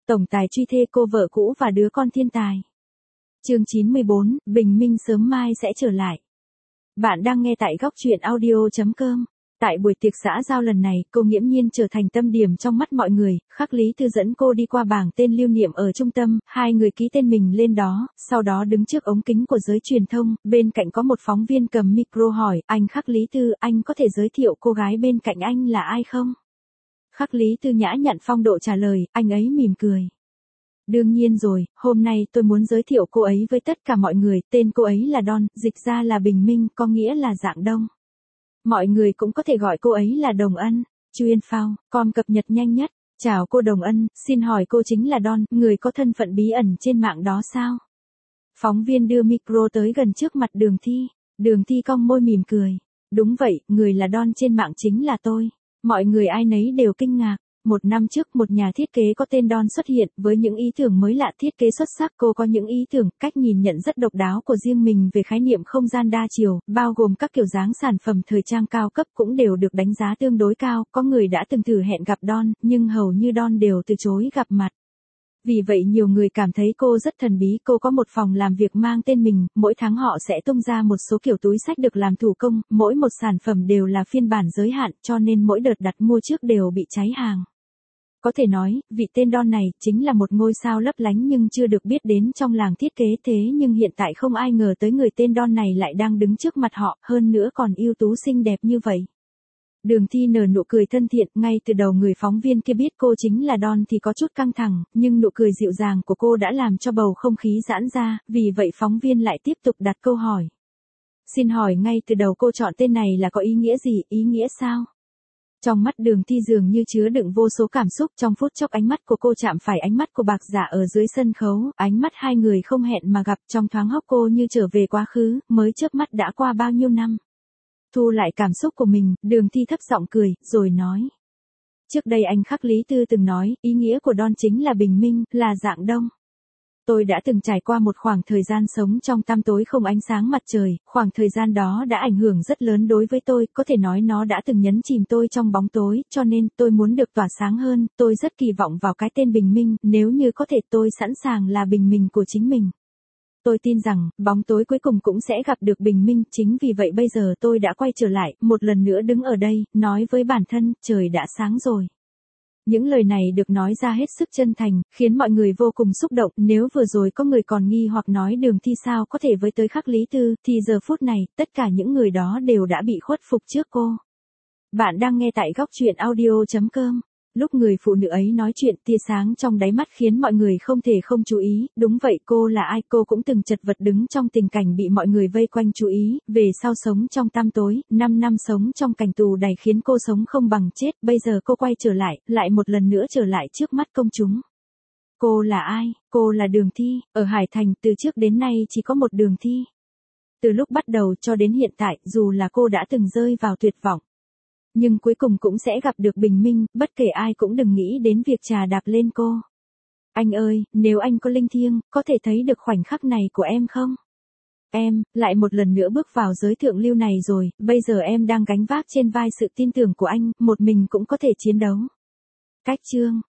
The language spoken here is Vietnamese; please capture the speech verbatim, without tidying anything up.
tổng tài truy thê cô vợ cũ và đứa con thiên tài. Chương chín mươi bốn, bình minh sớm mai sẽ trở lại. Bạn đang nghe tại góc truyện audio chấm com. Tại buổi tiệc xã giao lần này, cô nghiễm nhiên trở thành tâm điểm trong mắt mọi người, Khắc Lý Tư dẫn cô đi qua bảng tên lưu niệm ở trung tâm, hai người ký tên mình lên đó, sau đó đứng trước ống kính của giới truyền thông, bên cạnh có một phóng viên cầm micro hỏi, anh Khắc Lý Tư, anh có thể giới thiệu cô gái bên cạnh anh là ai không? Khắc Lý Tư nhã nhặn phong độ trả lời, anh ấy mỉm cười. Đương nhiên rồi, hôm nay tôi muốn giới thiệu cô ấy với tất cả mọi người, tên cô ấy là Dawn, dịch ra là bình minh, có nghĩa là dạng đông. Mọi người cũng có thể gọi cô ấy là Đồng Ân. Chuyên phao, com cập nhật nhanh nhất. Chào cô Đồng Ân, xin hỏi cô chính là Dawn, người có thân phận bí ẩn trên mạng đó sao? Phóng viên đưa micro tới gần trước mặt Đường Thi. Đường Thi cong môi mỉm cười. Đúng vậy, người là Dawn trên mạng chính là tôi. Mọi người ai nấy đều kinh ngạc. Một năm trước một nhà thiết kế có tên Dawn xuất hiện với những ý tưởng mới lạ thiết kế xuất sắc. Cô có những ý tưởng, cách nhìn nhận rất độc đáo của riêng mình về khái niệm không gian đa chiều, bao gồm các kiểu dáng sản phẩm thời trang cao cấp cũng đều được đánh giá tương đối cao. Có người đã từng thử hẹn gặp Dawn, nhưng hầu như Dawn đều từ chối gặp mặt. Vì vậy nhiều người cảm thấy cô rất thần bí. Cô có một phòng làm việc mang tên mình, mỗi tháng họ sẽ tung ra một số kiểu túi xách được làm thủ công, mỗi một sản phẩm đều là phiên bản giới hạn, cho nên mỗi đợt đặt mua trước đều bị cháy hàng. Có thể nói, vị tên Dawn này chính là một ngôi sao lấp lánh nhưng chưa được biết đến trong làng thiết kế, thế nhưng hiện tại không ai ngờ tới người tên Dawn này lại đang đứng trước mặt họ, hơn nữa còn ưu tú xinh đẹp như vậy. Đường Thi nở nụ cười thân thiện, ngay từ đầu người phóng viên kia biết cô chính là Dawn thì có chút căng thẳng, nhưng nụ cười dịu dàng của cô đã làm cho bầu không khí giãn ra, vì vậy phóng viên lại tiếp tục đặt câu hỏi. Xin hỏi ngay từ đầu cô chọn tên này là có ý nghĩa gì, ý nghĩa sao? Trong mắt Đường Thi dường như chứa đựng vô số cảm xúc, trong phút chốc ánh mắt của cô chạm phải ánh mắt của Bạc Giả ở dưới sân khấu, ánh mắt hai người không hẹn mà gặp, trong thoáng hốc cô như trở về quá khứ, mới chớp mắt đã qua bao nhiêu năm. Thu lại cảm xúc của mình, Đường Thi thấp giọng cười, rồi nói. Trước đây anh Khắc Lý Tư từng nói, ý nghĩa của Dawn chính là bình minh, là dạng đông. Tôi đã từng trải qua một khoảng thời gian sống trong tăm tối không ánh sáng mặt trời, khoảng thời gian đó đã ảnh hưởng rất lớn đối với tôi, có thể nói nó đã từng nhấn chìm tôi trong bóng tối, cho nên tôi muốn được tỏa sáng hơn, tôi rất kỳ vọng vào cái tên bình minh, nếu như có thể tôi sẵn sàng là bình minh của chính mình. Tôi tin rằng, bóng tối cuối cùng cũng sẽ gặp được bình minh, chính vì vậy bây giờ tôi đã quay trở lại, một lần nữa đứng ở đây, nói với bản thân, trời đã sáng rồi. Những lời này được nói ra hết sức chân thành, khiến mọi người vô cùng xúc động, nếu vừa rồi có người còn nghi hoặc nói Đường Thi sao có thể với tới Khắc Lý Tư, thì giờ phút này, tất cả những người đó đều đã bị khuất phục trước cô. Bạn đang nghe tại góc truyện audio chấm com. Lúc người phụ nữ ấy nói chuyện, tia sáng trong đáy mắt khiến mọi người không thể không chú ý, đúng vậy, cô là ai, cô cũng từng chật vật đứng trong tình cảnh bị mọi người vây quanh chú ý, về sau sống trong tăm tối, năm năm sống trong cảnh tù đầy khiến cô sống không bằng chết, bây giờ cô quay trở lại, lại một lần nữa trở lại trước mắt công chúng. Cô là ai? Cô là Đường Thi, ở Hải Thành, từ trước đến nay chỉ có một Đường Thi. Từ lúc bắt đầu cho đến hiện tại, dù là cô đã từng rơi vào tuyệt vọng. Nhưng cuối cùng cũng sẽ gặp được bình minh, bất kể ai cũng đừng nghĩ đến việc trà đạp lên cô. Anh ơi, nếu anh có linh thiêng, có thể thấy được khoảnh khắc này của em không? Em, lại một lần nữa bước vào giới thượng lưu này rồi, bây giờ em đang gánh vác trên vai sự tin tưởng của anh, một mình cũng có thể chiến đấu. Cách chương,